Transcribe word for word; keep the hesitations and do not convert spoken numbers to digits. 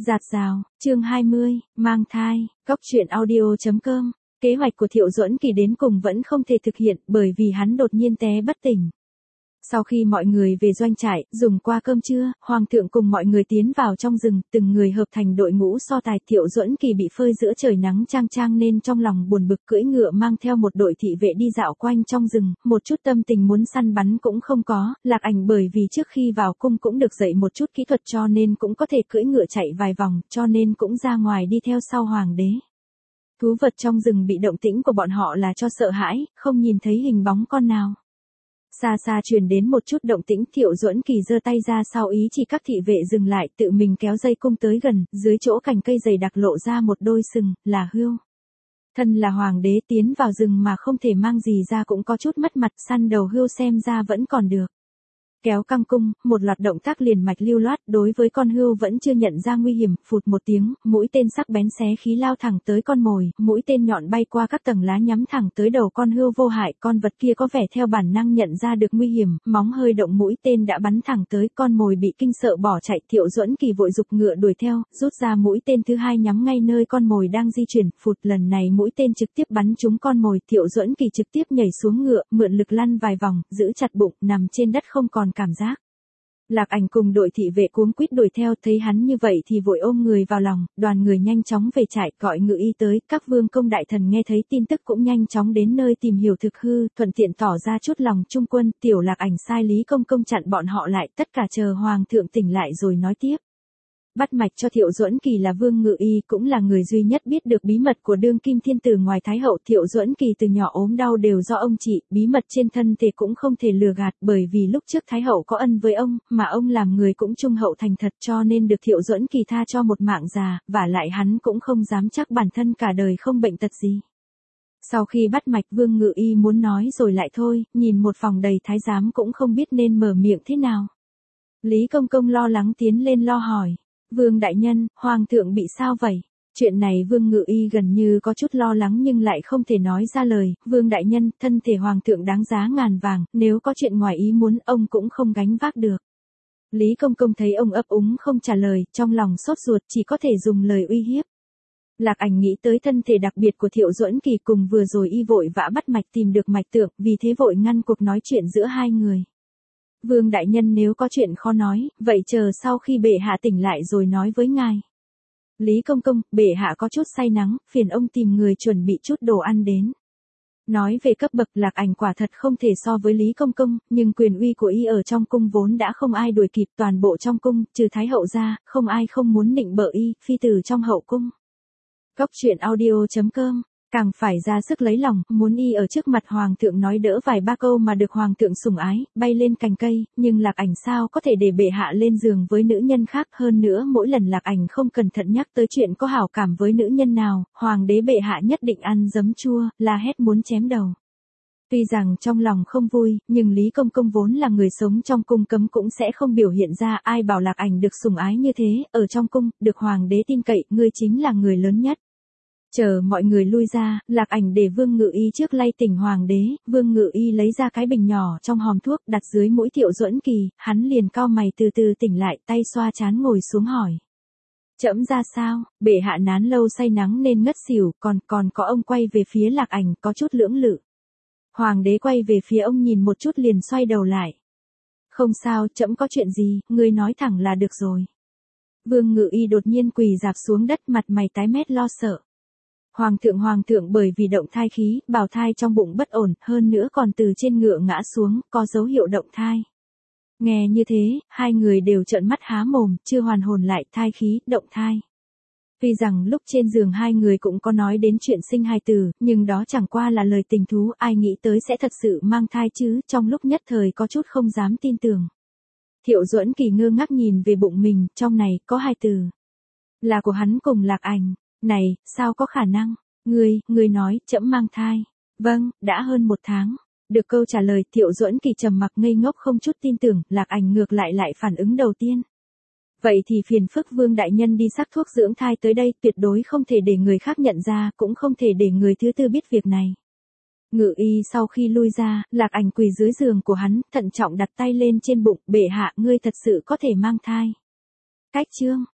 Giạt rào, chương hai mươi, mang thai, cóc truyện audio chấm com. Kế hoạch của Thiệu Duẫn Kỳ đến cùng vẫn không thể thực hiện bởi vì hắn đột nhiên té bất tỉnh. Sau khi mọi người về doanh trại, dùng qua cơm trưa, Hoàng thượng cùng mọi người tiến vào trong rừng, từng người hợp thành đội ngũ so tài. Thiệu Duẫn Kỳ bị phơi giữa trời nắng chang chang nên trong lòng buồn bực, cưỡi ngựa mang theo một đội thị vệ đi dạo quanh trong rừng, một chút tâm tình muốn săn bắn cũng không có. Lạc Ảnh bởi vì trước khi vào cung cũng được dạy một chút kỹ thuật cho nên cũng có thể cưỡi ngựa chạy vài vòng, cho nên cũng ra ngoài đi theo sau hoàng đế. Thú vật trong rừng bị động tĩnh của bọn họ là cho sợ hãi, không nhìn thấy hình bóng con nào. Xa xa truyền đến một chút động tĩnh, Thiệu Duẫn Kỳ giơ tay ra sau ý chỉ các thị vệ dừng lại, tự mình kéo dây cung tới gần, dưới chỗ cành cây dày đặc lộ ra một đôi sừng, là hươu. Thân là hoàng đế tiến vào rừng mà không thể mang gì ra cũng có chút mất mặt, săn đầu hươu xem ra vẫn còn được. Kéo căng cung, một loạt động tác liền mạch lưu loát, đối với con hươu vẫn chưa nhận ra nguy hiểm, phụt một tiếng, mũi tên sắc bén xé khí lao thẳng tới con mồi, mũi tên nhọn bay qua các tầng lá nhắm thẳng tới đầu con hươu vô hại, con vật kia có vẻ theo bản năng nhận ra được nguy hiểm, móng hơi động mũi tên đã bắn thẳng tới, con mồi bị kinh sợ bỏ chạy. Thiệu Duẫn Kỳ vội giục ngựa đuổi theo, rút ra mũi tên thứ hai nhắm ngay nơi con mồi đang di chuyển, phụt, lần này mũi tên trực tiếp bắn trúng con mồi. Thiệu Duẫn Kỳ trực tiếp nhảy xuống ngựa, mượn lực lăn vài vòng, giữ chặt bụng, nằm trên đất không còn cảm giác. Lạc Ảnh cùng đội thị vệ cuống quýt đuổi theo, thấy hắn như vậy thì vội ôm người vào lòng, đoàn người nhanh chóng về trại, gọi ngự y tới. Các vương công đại thần nghe thấy tin tức cũng nhanh chóng đến nơi tìm hiểu thực hư, thuận tiện tỏ ra chút lòng trung quân. Tiểu Lạc Ảnh sai Lý Công Công chặn bọn họ lại, tất cả chờ hoàng thượng tỉnh lại rồi nói tiếp. Bắt mạch cho Thiệu Duẫn Kỳ là Vương Ngự Y, cũng là người duy nhất biết được bí mật của đương kim thiên tử ngoài Thái hậu. Thiệu Duẫn Kỳ từ nhỏ ốm đau đều do ông trị, bí mật trên thân thể cũng không thể lừa gạt, bởi vì lúc trước Thái hậu có ân với ông, mà ông làm người cũng trung hậu thành thật, cho nên được Thiệu Duẫn Kỳ tha cho một mạng già, vả lại hắn cũng không dám chắc bản thân cả đời không bệnh tật gì. Sau khi bắt mạch, Vương Ngự Y muốn nói rồi lại thôi, nhìn một phòng đầy thái giám cũng không biết nên mở miệng thế nào. Lý Công Công lo lắng tiến lên lo hỏi. Vương đại nhân, hoàng thượng bị sao vậy? Chuyện này Vương Ngự Y gần như có chút lo lắng nhưng lại không thể nói ra lời. Vương đại nhân, thân thể hoàng thượng đáng giá ngàn vàng, nếu có chuyện ngoài ý muốn ông cũng không gánh vác được. Lý Công Công thấy ông ấp úng không trả lời, trong lòng sốt ruột chỉ có thể dùng lời uy hiếp. Lạc Ảnh nghĩ tới thân thể đặc biệt của Thiệu Duẫn Kỳ cùng vừa rồi y vội vã bắt mạch tìm được mạch tượng, vì thế vội ngăn cuộc nói chuyện giữa hai người. Vương đại nhân nếu có chuyện khó nói, vậy chờ sau khi bệ hạ tỉnh lại rồi nói với ngài. Lý Công Công, bệ hạ có chút say nắng, phiền ông tìm người chuẩn bị chút đồ ăn đến. Nói về cấp bậc, Lạc Ảnh quả thật không thể so với Lý Công Công, nhưng quyền uy của y ở trong cung vốn đã không ai đuổi kịp, toàn bộ trong cung, trừ Thái hậu ra, không ai không muốn nịnh bợ y, phi tử trong hậu cung. Cóc truyện audio chấm com. Càng phải ra sức lấy lòng, muốn y ở trước mặt hoàng thượng nói đỡ vài ba câu mà được hoàng thượng sủng ái, bay lên cành cây, nhưng Lạc Ảnh sao có thể để bệ hạ lên giường với nữ nhân khác. Hơn nữa mỗi lần Lạc Ảnh không cẩn thận nhắc tới chuyện có hảo cảm với nữ nhân nào, hoàng đế bệ hạ nhất định ăn giấm chua, la hét muốn chém đầu. Tuy rằng trong lòng không vui, nhưng Lý Công Công vốn là người sống trong cung cấm cũng sẽ không biểu hiện ra. Ai bảo Lạc Ảnh được sủng ái như thế, ở trong cung, được hoàng đế tin cậy, ngươi chính là người lớn nhất. Chờ mọi người lui ra, Lạc Ảnh để Vương Ngự Y trước lay tỉnh hoàng đế. Vương Ngự Y lấy ra cái bình nhỏ trong hòm thuốc đặt dưới mũi Thiệu Duẫn Kỳ, hắn liền cau mày từ từ tỉnh lại, tay xoa trán ngồi xuống hỏi. Trẫm ra sao? Bệ hạ nán lâu say nắng nên ngất xỉu, còn còn có ông quay về phía Lạc Ảnh có chút lưỡng lự. Hoàng đế quay về phía ông nhìn một chút liền xoay đầu lại. Không sao, trẫm có chuyện gì, ngươi nói thẳng là được rồi. Vương Ngự Y đột nhiên quỳ rạp xuống đất, mặt mày tái mét lo sợ. Hoàng thượng hoàng thượng bởi vì động thai khí, bào thai trong bụng bất ổn, hơn nữa còn từ trên ngựa ngã xuống, có dấu hiệu động thai. Nghe như thế, hai người đều trợn mắt há mồm, chưa hoàn hồn lại, thai khí, động thai. Tuy rằng lúc trên giường hai người cũng có nói đến chuyện sinh hài tử, nhưng đó chẳng qua là lời tình thú, ai nghĩ tới sẽ thật sự mang thai chứ, trong lúc nhất thời có chút không dám tin tưởng. Thiệu Duẫn Kỳ ngơ ngác nhìn về bụng mình, trong này có hài tử. Là của hắn cùng Lạc Ảnh. Này, sao có khả năng? Ngươi, ngươi nói, trẫm mang thai. Vâng, đã hơn một tháng. Được câu trả lời, Thiệu Duẫn Kỳ trầm mặc ngây ngốc không chút tin tưởng, Lạc Ảnh ngược lại lại phản ứng đầu tiên. Vậy thì phiền phức Vương đại nhân đi sắc thuốc dưỡng thai tới đây, tuyệt đối không thể để người khác nhận ra, cũng không thể để người thứ tư biết việc này. Ngự Y sau khi lui ra, Lạc Ảnh quỳ dưới giường của hắn, thận trọng đặt tay lên trên bụng, bệ hạ, ngươi thật sự có thể mang thai. Cách chương